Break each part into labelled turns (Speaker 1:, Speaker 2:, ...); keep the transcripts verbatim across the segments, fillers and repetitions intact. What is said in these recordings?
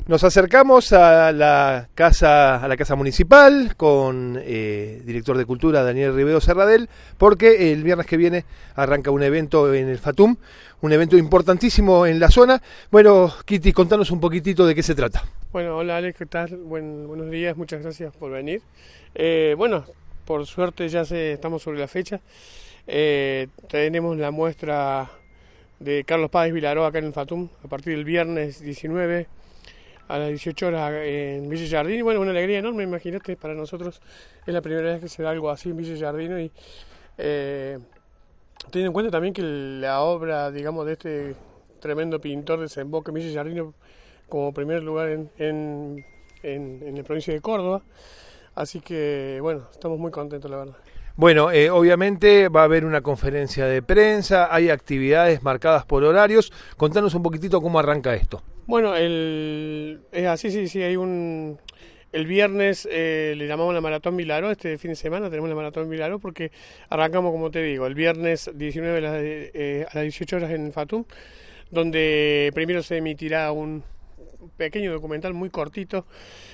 Speaker 1: Nos acercamos a la casa, a la casa municipal con eh, director de cultura Daniel Rivero Serradell, porque el viernes que viene arranca un evento en el Fatum, un evento importantísimo en la zona. Bueno, Kitty, contanos un poquitito de qué se trata.
Speaker 2: Bueno, hola Alex, ¿qué tal? Buen, buenos días, muchas gracias por venir. Eh, bueno, por suerte ya se, estamos sobre la fecha. Eh, tenemos la muestra de Carlos Páez Vilaró acá en el Fatum a partir del viernes diecinueve a las dieciocho horas en Villa Giardino. Y bueno, una alegría enorme, imagínate, para nosotros es la primera vez que se da algo así en Villa Giardino. Y eh, teniendo en cuenta también que la obra, digamos, de este tremendo pintor desemboca en Villa Giardino como primer lugar en, en, en, en la provincia de Córdoba. Así que, bueno, estamos muy contentos, la verdad.
Speaker 1: Bueno, eh, obviamente va a haber una conferencia de prensa, hay actividades marcadas por horarios. Contanos un poquitito cómo arranca esto.
Speaker 2: Bueno, el, es así, sí, sí, hay un... El viernes eh, le llamamos la Maratón Vilaró, este fin de semana tenemos la Maratón Vilaró porque arrancamos, como te digo, el viernes diecinueve a las, eh, a las dieciocho horas en Fatum, donde primero se emitirá un pequeño documental muy cortito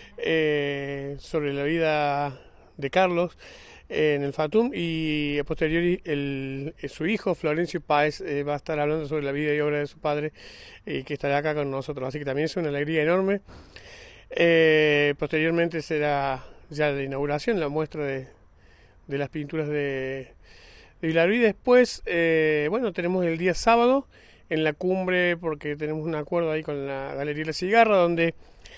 Speaker 2: eh, sobre la vida de Carlos eh, en el Fatum, y a posteriori el, su hijo Florencio Páez eh, va a estar hablando sobre la vida y obra de su padre, eh, que estará acá con nosotros, así que también es una alegría enorme. Eh, posteriormente será ya la inauguración, la muestra de, de las pinturas de, de Vilaró, y después, eh, bueno, tenemos el día sábado en la cumbre, porque tenemos un acuerdo ahí con la Galería La Cigarra, donde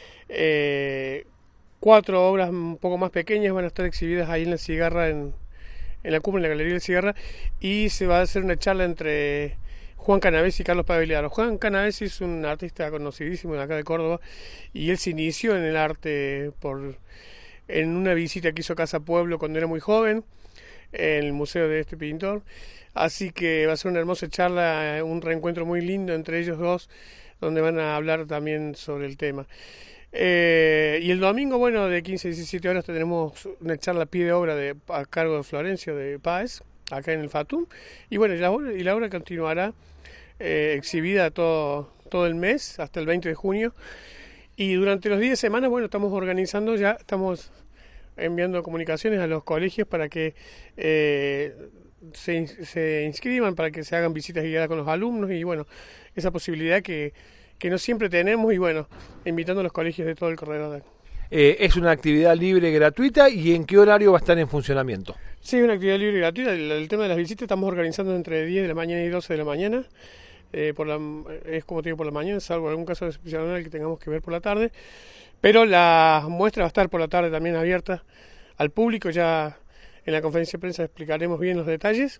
Speaker 2: eh, cuatro obras un poco más pequeñas van a estar exhibidas ahí en La Cigarra, en, en la cumbre, en la Galería La Cigarra, y se va a hacer una charla entre Juan Canavesi y Carlos Páez Vilaró. Juan Canavesi es un artista conocidísimo de acá de Córdoba, y él se inició en el arte por en una visita que hizo a Casa Pueblo cuando era muy joven, en el museo de este pintor. Así que va a ser una hermosa charla, un reencuentro muy lindo entre ellos dos, donde van a hablar también sobre el tema. Eh, y el domingo, bueno, de quince a diecisiete horas tenemos una charla a pie de obra de, a cargo de Florencio de Páez, acá en el Fatum. Y bueno, y la obra, y la obra continuará eh, exhibida todo, todo el mes, hasta el veinte de junio. Y durante los diez semanas, bueno, estamos organizando ya, estamos enviando comunicaciones a los colegios para que eh, se, se inscriban, para que se hagan visitas guiadas con los alumnos, y bueno, esa posibilidad que, que no siempre tenemos, y bueno, invitando a los colegios de todo el corredor.
Speaker 1: Eh, ¿Es una actividad libre, gratuita, y en qué horario va a estar en funcionamiento?
Speaker 2: Sí, una actividad libre y gratuita. El, el tema de las visitas estamos organizando entre diez de la mañana y doce de la mañana. Eh, por la, es como te digo, por la mañana, salvo algún caso excepcional que tengamos que ver por la tarde. Pero la muestra va a estar por la tarde también abierta al público. Ya en la conferencia de prensa explicaremos bien los detalles.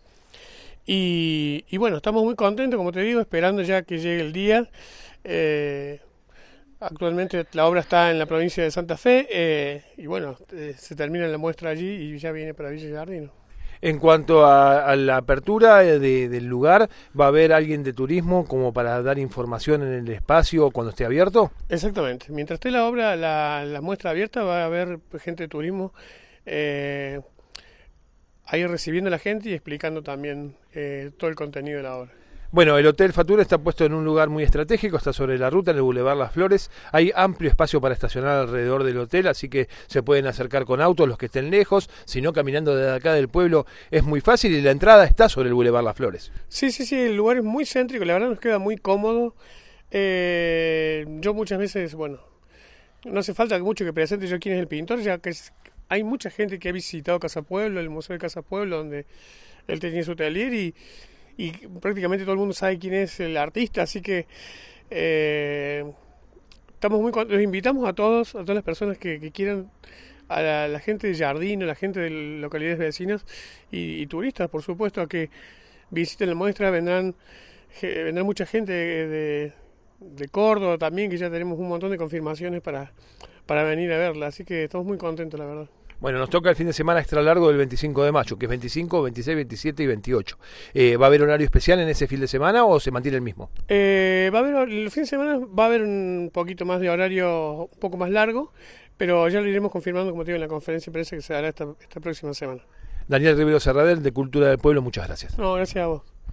Speaker 2: Y, y bueno, estamos muy contentos, como te digo, esperando ya que llegue el día. Eh, actualmente la obra está en la provincia de Santa Fe, eh, y bueno, eh, se termina la muestra allí y ya viene para Villa Giardino.
Speaker 1: En cuanto a, a la apertura de, del lugar, ¿va a haber alguien de turismo como para dar información en el espacio cuando esté abierto?
Speaker 2: Exactamente. Mientras esté la obra, la, la muestra abierta, va a haber gente de turismo eh, ahí recibiendo a la gente y explicando también eh, todo el contenido de la obra.
Speaker 1: Bueno, el Hotel Fatum está puesto en un lugar muy estratégico, está sobre la ruta, en el Boulevard Las Flores. Hay amplio espacio para estacionar alrededor del hotel, así que se pueden acercar con autos los que estén lejos, si no caminando desde acá del pueblo es muy fácil, y la entrada está sobre el Boulevard Las Flores.
Speaker 2: Sí, sí, sí, el lugar es muy céntrico, la verdad nos queda muy cómodo. Eh, yo muchas veces, bueno, no hace falta mucho que presente yo quién es el pintor, ya que es, hay mucha gente que ha visitado Casa Pueblo, el Museo de Casa Pueblo, donde él tenía su taller, y y prácticamente todo el mundo sabe quién es el artista, así que eh, estamos muy los invitamos a todos, a todas las personas que, que quieran, a la, la gente de Giardino, a la gente de localidades vecinas y, y turistas, por supuesto, a que visiten la muestra. Vendrán vendrán mucha gente de, de, de Córdoba también, que ya tenemos un montón de confirmaciones para, para venir a verla, así que estamos muy contentos, la verdad.
Speaker 1: Bueno, nos toca el fin de semana extra largo del veinticinco de mayo, que es veinticinco, veintiséis, veintisiete y veintiocho. Eh, ¿Va a haber horario especial en ese fin de semana o se mantiene el mismo?
Speaker 2: Eh, va a haber, el fin de semana va a haber un poquito más de horario, un poco más largo, pero ya lo iremos confirmando, como te digo, en la conferencia de prensa que se dará esta, esta próxima semana.
Speaker 1: Daniel Rivero Serradell, de Cultura del Pueblo, muchas gracias.
Speaker 2: No, gracias a vos.